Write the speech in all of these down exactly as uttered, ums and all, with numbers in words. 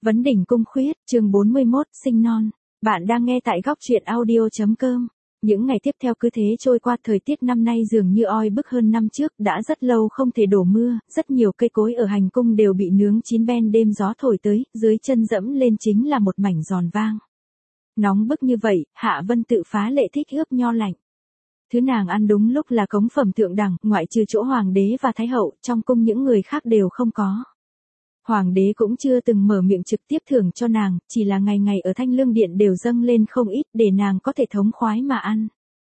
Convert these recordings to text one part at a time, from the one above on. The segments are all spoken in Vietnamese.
Vấn đỉnh cung khuyết, chương bốn mươi mốt, sinh non. Bạn đang nghe tại góc truyện audio.com. Những ngày tiếp theo cứ thế trôi qua, thời tiết năm nay dường như oi bức hơn năm trước, đã rất lâu không thể đổ mưa, rất nhiều cây cối ở hành cung đều bị nướng chín ben, đêm gió thổi tới, dưới chân dẫm lên chính là một mảnh giòn vang. Nóng bức như vậy, Hạ Vân Tự phá lệ thích ướp nho lạnh. Thứ nàng ăn đúng lúc là cống phẩm thượng đẳng, ngoại trừ chỗ hoàng đế và thái hậu, trong cung những người khác đều không có. Hoàng đế cũng chưa từng mở miệng trực tiếp thưởng cho nàng, chỉ là ngày ngày ở Thanh Lương Điện đều dâng lên không ít để nàng có thể thống khoái mà ăn.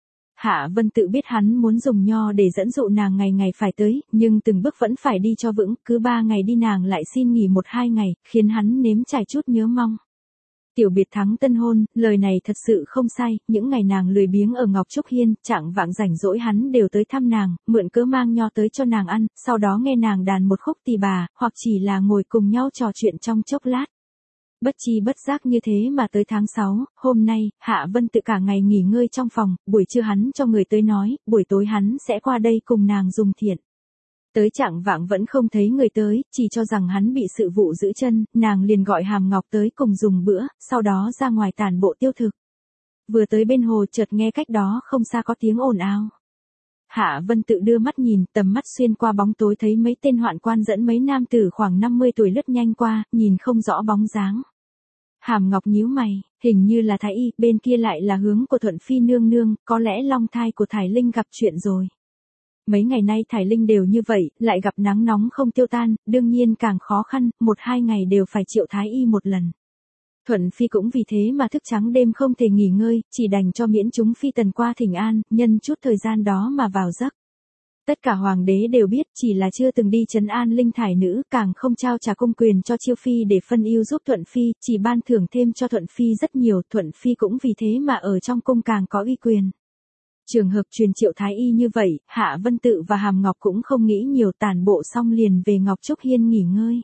Hạ Vân Tự biết hắn muốn dùng nho để dẫn dụ nàng ngày ngày phải tới, nhưng từng bước vẫn phải đi cho vững, cứ ba ngày đi nàng lại xin nghỉ một hai ngày, khiến hắn nếm trải chút nhớ mong. Tiểu biệt thắng tân hôn, lời này thật sự không sai, những ngày nàng lười biếng ở Ngọc Trúc Hiên, chạng vạng rảnh rỗi hắn đều tới thăm nàng, mượn cớ mang nho tới cho nàng ăn, sau đó nghe nàng đàn một khúc tỳ bà, hoặc chỉ là ngồi cùng nhau trò chuyện trong chốc lát. Bất chi bất giác như thế mà tới tháng sáu, hôm nay, Hạ Vân Tự cả ngày nghỉ ngơi trong phòng, buổi trưa hắn cho người tới nói, buổi tối hắn sẽ qua đây cùng nàng dùng thiện. Tới chạng vạng vẫn không thấy người tới, chỉ cho rằng hắn bị sự vụ giữ chân, nàng liền gọi Hàm Ngọc tới cùng dùng bữa, sau đó ra ngoài tản bộ tiêu thực. Vừa tới bên hồ chợt nghe cách đó không xa có tiếng ồn ào. Hạ Vân Tự đưa mắt nhìn, tầm mắt xuyên qua bóng tối thấy mấy tên hoạn quan dẫn mấy nam tử khoảng năm mươi tuổi lướt nhanh qua, nhìn không rõ bóng dáng. Hàm Ngọc nhíu mày, hình như là Thái Y, bên kia lại là hướng của Thuận Phi nương nương, có lẽ long thai của Thải Linh gặp chuyện rồi. Mấy ngày nay Thải Linh đều như vậy, lại gặp nắng nóng không tiêu tan, đương nhiên càng khó khăn, một hai ngày đều phải triệu Thái Y một lần. Thuận Phi cũng vì thế mà thức trắng đêm không thể nghỉ ngơi, chỉ đành cho miễn chúng phi tần qua thỉnh an, nhân chút thời gian đó mà vào giấc. Tất cả hoàng đế đều biết, chỉ là chưa từng đi trấn an Linh Thải nữ, càng không trao trả công quyền cho Chiêu Phi để phân ưu giúp Thuận Phi, chỉ ban thưởng thêm cho Thuận Phi rất nhiều, Thuận Phi cũng vì thế mà ở trong cung càng có uy quyền. Trường hợp truyền triệu Thái Y như vậy, Hạ Vân Tự và Hàm Ngọc cũng không nghĩ nhiều, tản bộ xong liền về Ngọc Trúc Hiên nghỉ ngơi.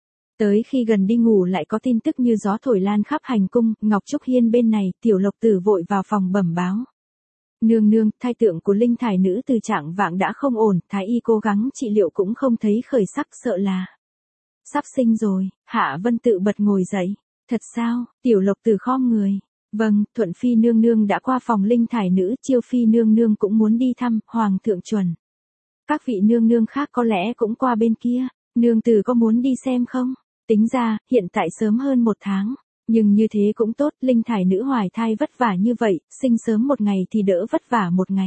Tới khi gần đi ngủ lại có tin tức như gió thổi lan khắp hành cung, Ngọc Trúc Hiên bên này, Tiểu Lộc Tử vội vào phòng bẩm báo. Nương nương, thai tượng của Linh Thải nữ từ trạng vạng đã không ổn, Thái Y cố gắng trị liệu cũng không thấy khởi sắc, sợ là sắp sinh rồi. Hạ Vân Tự bật ngồi dậy. Thật sao? Tiểu Lộc Tử khom người. Vâng, Thuận Phi nương nương đã qua phòng Linh Thải nữ, Chiêu Phi nương nương cũng muốn đi thăm, Hoàng thượng chuẩn. Các vị nương nương khác có lẽ cũng qua bên kia, nương tử có muốn đi xem không? Tính ra, hiện tại sớm hơn một tháng, nhưng như thế cũng tốt, Linh Thải nữ hoài thai vất vả như vậy, sinh sớm một ngày thì đỡ vất vả một ngày.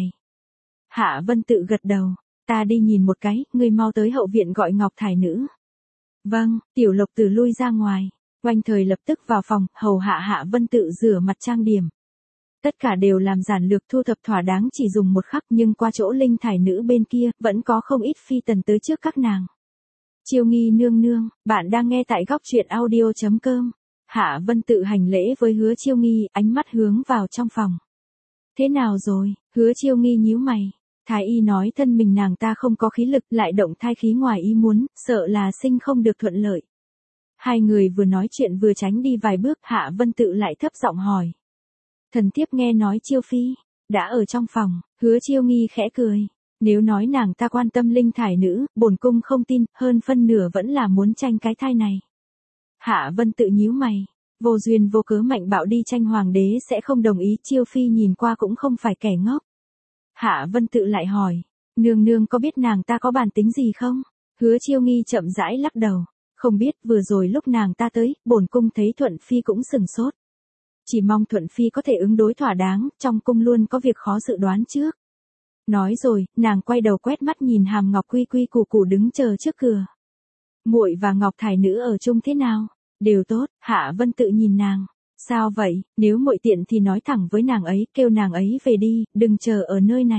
Hạ Vân Tự gật đầu, ta đi nhìn một cái, ngươi mau tới hậu viện gọi Ngọc Thải nữ. Vâng, Tiểu Lộc Tử lui ra ngoài. Oanh thời lập tức vào phòng, hầu hạ Hạ Vân Tự rửa mặt trang điểm. Tất cả đều làm giản lược thu thập thỏa đáng, chỉ dùng một khắc, nhưng qua chỗ Linh Thải nữ bên kia, vẫn có không ít phi tần tới trước các nàng. Chiêu Nghi nương nương, bạn đang nghe tại góc truyện audio.com. Hạ Vân Tự hành lễ với Hứa Chiêu Nghi, ánh mắt hướng vào trong phòng. Thế nào rồi? Hứa Chiêu Nghi nhíu mày. Thái Y nói thân mình nàng ta không có khí lực, lại động thai khí ngoài ý muốn, sợ là sinh không được thuận lợi. Hai người vừa nói chuyện vừa tránh đi vài bước, Hạ Vân Tự lại thấp giọng hỏi. Thần thiếp nghe nói Chiêu Phi đã ở trong phòng. Hứa Chiêu Nghi khẽ cười. Nếu nói nàng ta quan tâm Linh Thải nữ, bổn cung không tin, hơn phân nửa vẫn là muốn tranh cái thai này. Hạ Vân Tự nhíu mày. Vô duyên vô cớ mạnh bạo đi tranh hoàng đế sẽ không đồng ý, Chiêu Phi nhìn qua cũng không phải kẻ ngốc. Hạ Vân Tự lại hỏi. Nương nương có biết nàng ta có bản tính gì không? Hứa Chiêu Nghi chậm rãi lắc đầu. Không biết, vừa rồi lúc nàng ta tới, bổn cung thấy Thuận Phi cũng sừng sốt. Chỉ mong Thuận Phi có thể ứng đối thỏa đáng, trong cung luôn có việc khó dự đoán trước. Nói rồi, nàng quay đầu quét mắt nhìn Hàm Ngọc quy quy củ củ đứng chờ trước cửa. Muội và Ngọc Thải nữ ở chung thế nào? Đều tốt. Hạ Vân Tự nhìn nàng. Sao vậy, nếu muội tiện thì nói thẳng với nàng ấy, kêu nàng ấy về đi, đừng chờ ở nơi này.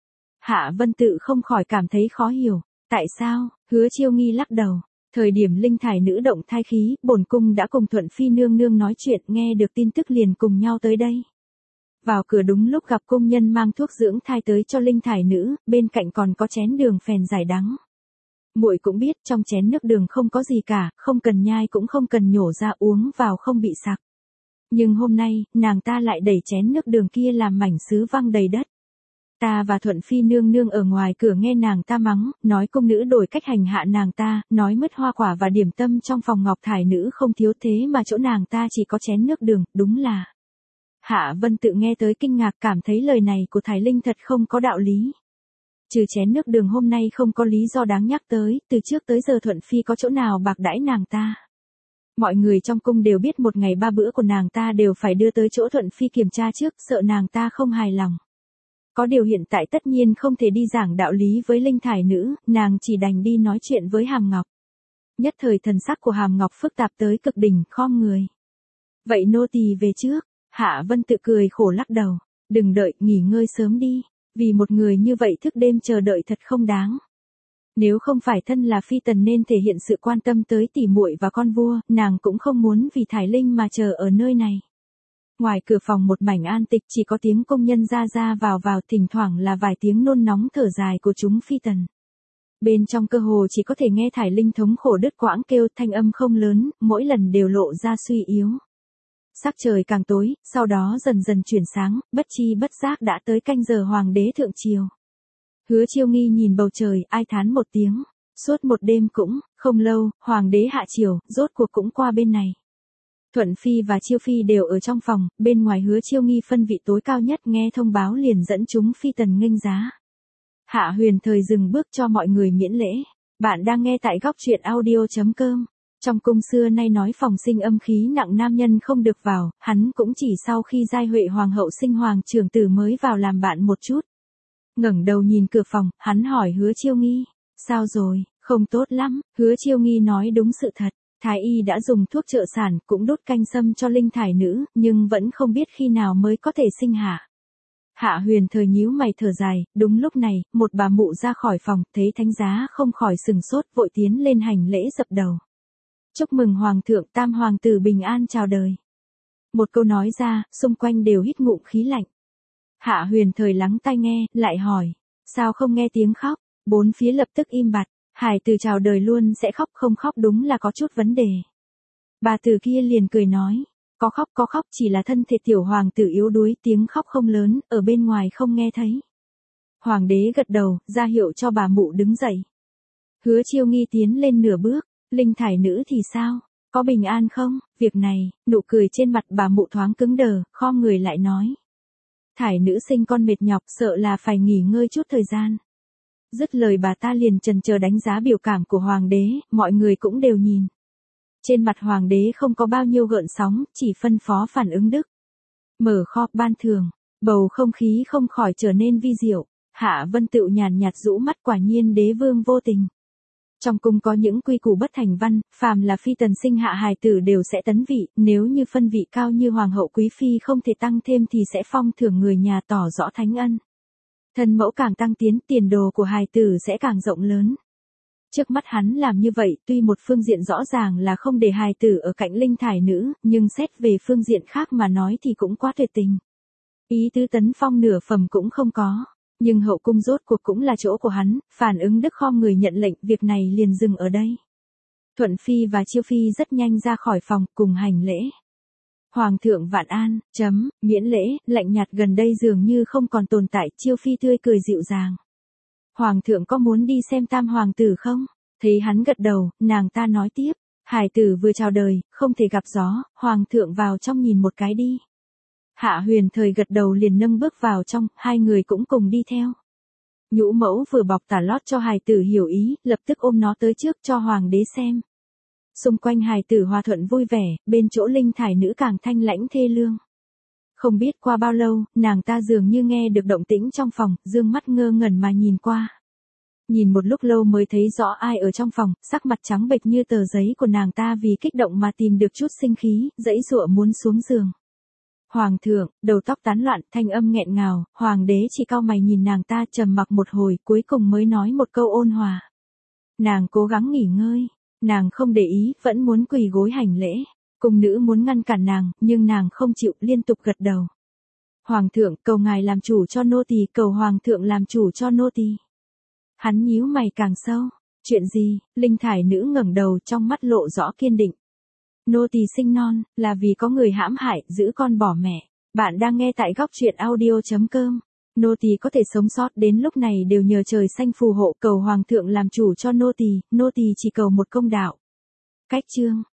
Hạ Vân Tự không khỏi cảm thấy khó hiểu. Tại sao? Hứa Chiêu Nghi lắc đầu. Thời điểm Linh Thải nữ động thai khí, bổn cung đã cùng Thuận Phi nương nương nói chuyện, nghe được tin tức liền cùng nhau tới đây. Vào cửa đúng lúc gặp công nhân mang thuốc dưỡng thai tới cho Linh Thải nữ, bên cạnh còn có chén đường phèn giải đắng. Muội cũng biết trong chén nước đường không có gì cả, không cần nhai cũng không cần nhổ ra, uống vào không bị sặc. Nhưng hôm nay, nàng ta lại đẩy chén nước đường kia làm mảnh sứ văng đầy đất. Ta và Thuận Phi nương nương ở ngoài cửa nghe nàng ta mắng, nói cung nữ đổi cách hành hạ nàng ta, nói mất hoa quả và điểm tâm trong phòng ngọc thải nữ không thiếu thế mà chỗ nàng ta chỉ có chén nước đường, đúng là. Hạ Vân Tự nghe tới kinh ngạc, cảm thấy lời này của Thái Linh thật không có đạo lý. Trừ chén nước đường hôm nay không có lý do đáng nhắc tới, từ trước tới giờ Thuận Phi có chỗ nào bạc đãi nàng ta. Mọi người trong cung đều biết một ngày ba bữa của nàng ta đều phải đưa tới chỗ Thuận Phi kiểm tra trước, sợ nàng ta không hài lòng. Có điều hiện tại tất nhiên không thể đi giảng đạo lý với Linh Thải Nữ, nàng chỉ đành đi nói chuyện với Hàm Ngọc. Nhất thời thần sắc của Hàm Ngọc phức tạp tới cực đỉnh, khom người. Vậy nô tỳ về trước. Hạ Vân Tự cười khổ lắc đầu. Đừng đợi, nghỉ ngơi sớm đi. Vì một người như vậy thức đêm chờ đợi thật không đáng. Nếu không phải thân là phi tần nên thể hiện sự quan tâm tới tỷ muội và con vua, nàng cũng không muốn vì Thải Linh mà chờ ở nơi này. Ngoài cửa phòng một mảnh an tịch, chỉ có tiếng công nhân ra ra vào vào, thỉnh thoảng là vài tiếng nôn nóng thở dài của chúng phi tần. Bên trong cơ hồ chỉ có thể nghe Thải Linh thống khổ đứt quãng kêu, thanh âm không lớn, mỗi lần đều lộ ra suy yếu. Sắc trời càng tối, sau đó dần dần chuyển sáng, bất chi bất giác đã tới canh giờ hoàng đế thượng triều. Hứa Chiêu Nghi nhìn bầu trời, ai thán một tiếng. Suốt một đêm cũng, không lâu, hoàng đế hạ triều, rốt cuộc cũng qua bên này. Thuận Phi và Chiêu Phi đều ở trong phòng, bên ngoài Hứa Chiêu Nghi phân vị tối cao nhất nghe thông báo liền dẫn chúng phi tần nghênh giá. Hạ Huyền Thời dừng bước cho mọi người miễn lễ. Bạn đang nghe tại góc truyện audio chấm com. Trong cung xưa nay nói phòng sinh âm khí nặng nam nhân không được vào, hắn cũng chỉ sau khi giai Huệ hoàng hậu sinh hoàng trưởng tử mới vào làm bạn một chút. Ngẩng đầu nhìn cửa phòng, hắn hỏi Hứa Chiêu Nghi, sao rồi, không tốt lắm. Hứa Chiêu Nghi nói đúng sự thật, Thái y đã dùng thuốc trợ sản, cũng đốt canh sâm cho Linh Thải Nữ, nhưng vẫn không biết khi nào mới có thể sinh hạ. Hạ Huyền Thời nhíu mày thở dài, đúng lúc này, một bà mụ ra khỏi phòng, thấy thánh giá không khỏi sừng sốt, vội tiến lên hành lễ dập đầu. Chúc mừng Hoàng thượng, tam hoàng tử bình an chào đời. Một câu nói ra, xung quanh đều hít ngụm khí lạnh. Hạ Huyền Thời lắng tai nghe, lại hỏi, sao không nghe tiếng khóc? Bốn phía lập tức im bặt, hài tử chào đời luôn sẽ khóc, không khóc đúng là có chút vấn đề. Bà tử kia liền cười nói, có khóc có khóc, chỉ là thân thể tiểu hoàng tử yếu đuối, tiếng khóc không lớn, ở bên ngoài không nghe thấy. Hoàng đế gật đầu, ra hiệu cho bà mụ đứng dậy. Hứa Chiêu Nghi tiến lên nửa bước, Linh Thải Nữ thì sao? Có bình an không? Việc này, nụ cười trên mặt bà mụ thoáng cứng đờ, khom người lại nói. Thải Nữ sinh con mệt nhọc, sợ là phải nghỉ ngơi chút thời gian. Dứt lời bà ta liền chần chờ đánh giá biểu cảm của hoàng đế, mọi người cũng đều nhìn. Trên mặt hoàng đế không có bao nhiêu gợn sóng, chỉ phân phó phản ứng đức. Mở kho ban thưởng, bầu không khí không khỏi trở nên vi diệu. Hạ Vân Tựu nhàn nhạt rũ mắt, quả nhiên đế vương vô tình. Trong cung có những quy củ bất thành văn, phàm là phi tần sinh hạ hài tử đều sẽ tấn vị, nếu như phân vị cao như hoàng hậu quý phi không thể tăng thêm thì sẽ phong thưởng người nhà, tỏ rõ thánh ân. Thân mẫu càng tăng tiến, tiền đồ của hài tử sẽ càng rộng lớn. Trước mắt hắn làm như vậy, tuy một phương diện rõ ràng là không để hài tử ở cạnh Linh Thải Nữ, nhưng xét về phương diện khác mà nói thì cũng quá tuyệt tình. Ý tứ tấn phong nửa phẩm cũng không có. Nhưng hậu cung rốt cuộc cũng là chỗ của hắn, phản ứng đức khom người nhận lệnh, việc này liền dừng ở đây. Thuận Phi và Chiêu Phi rất nhanh ra khỏi phòng, cùng hành lễ. Hoàng thượng vạn an, chấm, miễn lễ, lạnh nhạt gần đây dường như không còn tồn tại, Chiêu Phi tươi cười dịu dàng. Hoàng thượng có muốn đi xem tam hoàng tử không? Thấy hắn gật đầu, nàng ta nói tiếp, hài tử vừa chào đời, không thể gặp gió, hoàng thượng vào trong nhìn một cái đi. Hạ Huyền Thời gật đầu liền nâng bước vào trong, hai người cũng cùng đi theo. Nhũ mẫu vừa bọc tả lót cho hài tử hiểu ý, lập tức ôm nó tới trước cho hoàng đế xem. Xung quanh hài tử hòa thuận vui vẻ, bên chỗ Linh Thải Nữ càng thanh lãnh thê lương. Không biết qua bao lâu, nàng ta dường như nghe được động tĩnh trong phòng, dương mắt ngơ ngẩn mà nhìn qua. Nhìn một lúc lâu mới thấy rõ ai ở trong phòng, sắc mặt trắng bệch như tờ giấy của nàng ta vì kích động mà tìm được chút sinh khí, dãy dụa muốn xuống giường. Hoàng thượng, đầu tóc tán loạn, thanh âm nghẹn ngào, hoàng đế chỉ cau mày nhìn nàng ta trầm mặc một hồi, cuối cùng mới nói một câu ôn hòa. Nàng cố gắng nghỉ ngơi, nàng không để ý, vẫn muốn quỳ gối hành lễ. Cung nữ muốn ngăn cản nàng, nhưng nàng không chịu, liên tục gật đầu. Hoàng thượng, cầu ngài làm chủ cho nô tỳ, cầu hoàng thượng làm chủ cho nô tỳ. Hắn nhíu mày càng sâu. Chuyện gì? Linh Thải Nữ ngẩng đầu, trong mắt lộ rõ kiên định. Nô tỳ sinh non, là vì có người hãm hại, giữ con bỏ mẹ. Bạn đang nghe tại góc truyện audio chấm com. Nô tỳ có thể sống sót đến lúc này đều nhờ trời xanh phù hộ, cầu hoàng thượng làm chủ cho nô tỳ, nô tỳ chỉ cầu một công đạo. Cách chương